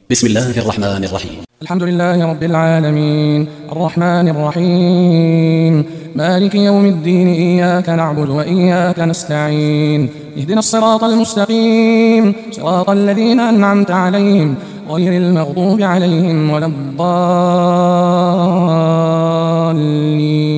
بسم الله الرحمن الرحيم. الحمد لله رب العالمين، الرحمن الرحيم، مالك يوم الدين، إياك نعبد وإياك نستعين، اهدنا الصراط المستقيم، صراط الذين أنعمت عليهم غير المغضوب عليهم ولا الضالين.